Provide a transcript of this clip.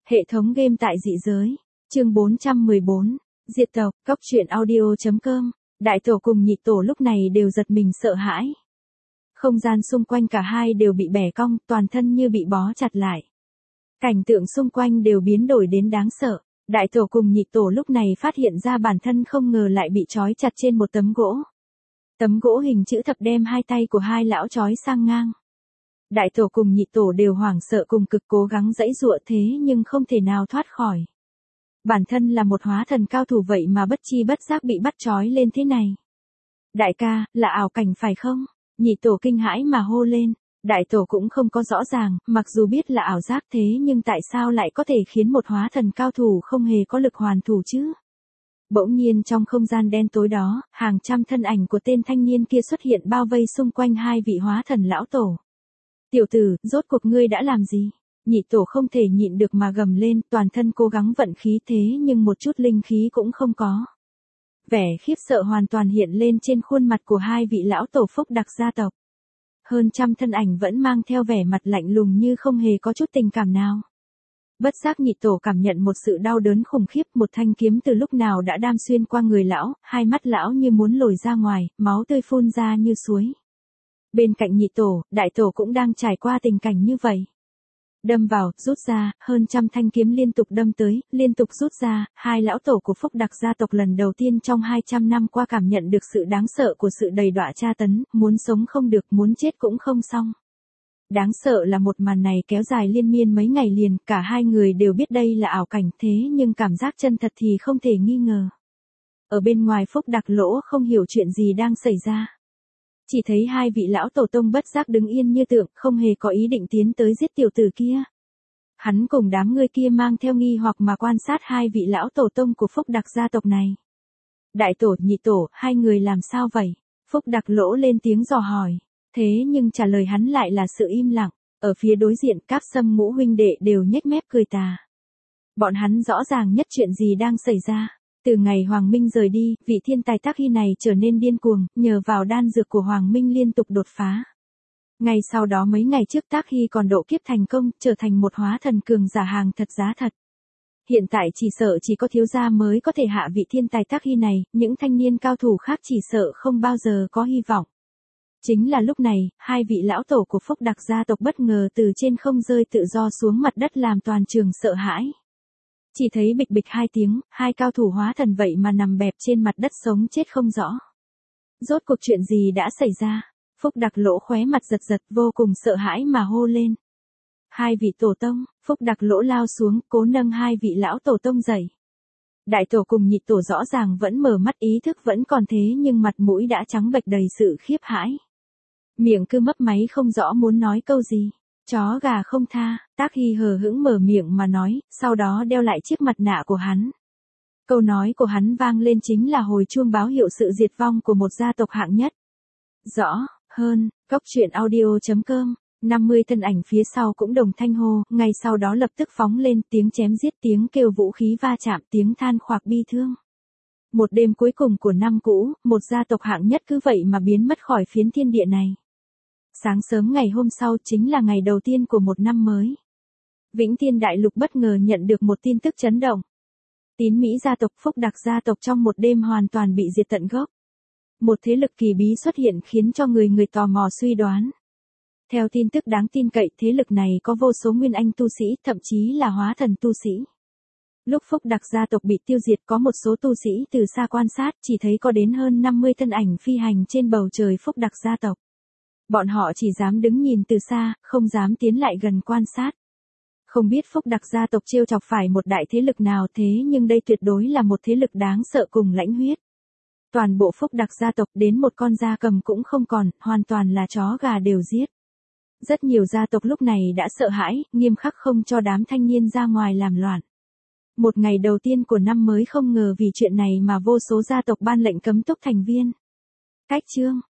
Hệ thống game tại dị giới. Chương 414. Diệt tộc. Cốc truyện audio.com. Đại tổ cùng nhị tổ lúc này đều giật mình sợ hãi. Không gian xung quanh cả hai đều bị bẻ cong, toàn thân như bị bó chặt lại. Cảnh tượng xung quanh đều biến đổi đến đáng sợ. Đại tổ cùng nhị tổ lúc này phát hiện ra bản thân không ngờ lại bị trói chặt trên một tấm gỗ. Tấm gỗ hình chữ thập đem hai tay của hai lão trói sang ngang. Đại tổ cùng nhị tổ đều hoảng sợ cùng cực cố gắng giãy giụa thế nhưng không thể nào thoát khỏi. Bản thân là một hóa thần cao thủ vậy mà bất chi bất giác bị bắt trói lên thế này. Đại ca, là ảo cảnh phải không? Nhị tổ kinh hãi mà hô lên. Đại tổ cũng không có rõ ràng, mặc dù biết là ảo giác thế nhưng tại sao lại có thể khiến một hóa thần cao thủ không hề có lực hoàn thủ chứ? Bỗng nhiên trong không gian đen tối đó, hàng trăm thân ảnh của tên thanh niên kia xuất hiện bao vây xung quanh hai vị hóa thần lão tổ. Tiểu tử, rốt cuộc ngươi đã làm gì? Nhị tổ không thể nhịn được mà gầm lên, toàn thân cố gắng vận khí thế nhưng một chút linh khí cũng không có. Vẻ khiếp sợ hoàn toàn hiện lên trên khuôn mặt của hai vị lão tổ Phúc Đặc gia tộc. Hơn trăm thân ảnh vẫn mang theo vẻ mặt lạnh lùng như không hề có chút tình cảm nào. Bất giác nhị tổ cảm nhận một sự đau đớn khủng khiếp, một thanh kiếm từ lúc nào đã đâm xuyên qua người lão, hai mắt lão như muốn lồi ra ngoài, máu tươi phun ra như suối. Bên cạnh nhị tổ, đại tổ cũng đang trải qua tình cảnh như vậy. Đâm vào, rút ra, hơn trăm thanh kiếm liên tục đâm tới, liên tục rút ra, hai lão tổ của Phúc Đặc gia tộc lần đầu tiên trong 200 năm qua cảm nhận được sự đáng sợ của sự đầy đọa tra tấn, muốn sống không được, muốn chết cũng không xong. Đáng sợ là một màn này kéo dài liên miên mấy ngày liền, cả hai người đều biết đây là ảo cảnh thế nhưng cảm giác chân thật thì không thể nghi ngờ. Ở bên ngoài Phúc Đặc lỗ không hiểu chuyện gì đang xảy ra. Chỉ thấy hai vị lão tổ tông bất giác đứng yên như tượng, không hề có ý định tiến tới giết tiểu tử kia. Hắn cùng đám người kia mang theo nghi hoặc mà quan sát hai vị lão tổ tông của Phúc Đặc gia tộc này. Đại tổ, nhị tổ, hai người làm sao vậy? Phúc Đặc lỗ lên tiếng dò hỏi. Thế nhưng trả lời hắn lại là sự im lặng. Ở phía đối diện, Cáp Sâm ngũ huynh đệ đều nhếch mép cười tà. Bọn hắn rõ ràng nhất chuyện gì đang xảy ra. Từ ngày Hoàng Minh rời đi, vị thiên tài Tác Hy này trở nên điên cuồng, nhờ vào đan dược của Hoàng Minh liên tục đột phá. Ngay sau đó mấy ngày trước Tác Hy còn độ kiếp thành công, trở thành một hóa thần cường giả hàng thật giá thật. Hiện tại chỉ sợ chỉ có thiếu gia mới có thể hạ vị thiên tài Tác Hy này, những thanh niên cao thủ khác chỉ sợ không bao giờ có hy vọng. Chính là lúc này, hai vị lão tổ của Phúc Đặc gia tộc bất ngờ từ trên không rơi tự do xuống mặt đất làm toàn trường sợ hãi. Chỉ thấy bịch bịch hai tiếng, hai cao thủ hóa thần vậy mà nằm bẹp trên mặt đất sống chết không rõ. Rốt cuộc chuyện gì đã xảy ra? Phúc Đặc lỗ khóe mặt giật giật vô cùng sợ hãi mà hô lên. Hai vị tổ tông, Phúc Đặc lỗ lao xuống, cố nâng hai vị lão tổ tông dậy. Đại tổ cùng nhị tổ rõ ràng vẫn mở mắt ý thức vẫn còn thế nhưng mặt mũi đã trắng bệch đầy sự khiếp hãi. Miệng cứ mấp máy không rõ muốn nói câu gì. Chó gà không tha, Tác Hy hờ hững mở miệng mà nói, sau đó đeo lại chiếc mặt nạ của hắn. Câu nói của hắn vang lên chính là hồi chuông báo hiệu sự diệt vong của một gia tộc hạng nhất. Rõ, hơn, cốc truyện audio.com, 50 thân ảnh phía sau cũng đồng thanh hô, ngay sau đó lập tức phóng lên tiếng chém giết tiếng kêu vũ khí va chạm tiếng than khoạc bi thương. Một đêm cuối cùng của năm cũ, một gia tộc hạng nhất cứ vậy mà biến mất khỏi phiến thiên địa này. Sáng sớm ngày hôm sau chính là ngày đầu tiên của một năm mới. Vĩnh Thiên Đại Lục bất ngờ nhận được một tin tức chấn động. Tín Mỹ gia tộc Phúc Đặc gia tộc trong một đêm hoàn toàn bị diệt tận gốc. Một thế lực kỳ bí xuất hiện khiến cho người tò mò suy đoán. Theo tin tức đáng tin cậy, thế lực này có vô số nguyên anh tu sĩ, thậm chí là hóa thần tu sĩ. Lúc Phúc Đặc gia tộc bị tiêu diệt có một số tu sĩ từ xa quan sát chỉ thấy có đến hơn 50 thân ảnh phi hành trên bầu trời Phúc Đặc gia tộc. Bọn họ chỉ dám đứng nhìn từ xa, không dám tiến lại gần quan sát. Không biết Phúc Đặc gia tộc trêu chọc phải một đại thế lực nào thế nhưng đây tuyệt đối là một thế lực đáng sợ cùng lãnh huyết. Toàn bộ Phúc Đặc gia tộc đến một con gia cầm cũng không còn, hoàn toàn là chó gà đều giết. Rất nhiều gia tộc lúc này đã sợ hãi, nghiêm khắc không cho đám thanh niên ra ngoài làm loạn. Một ngày đầu tiên của năm mới không ngờ vì chuyện này mà vô số gia tộc ban lệnh cấm túc thành viên. Cách chương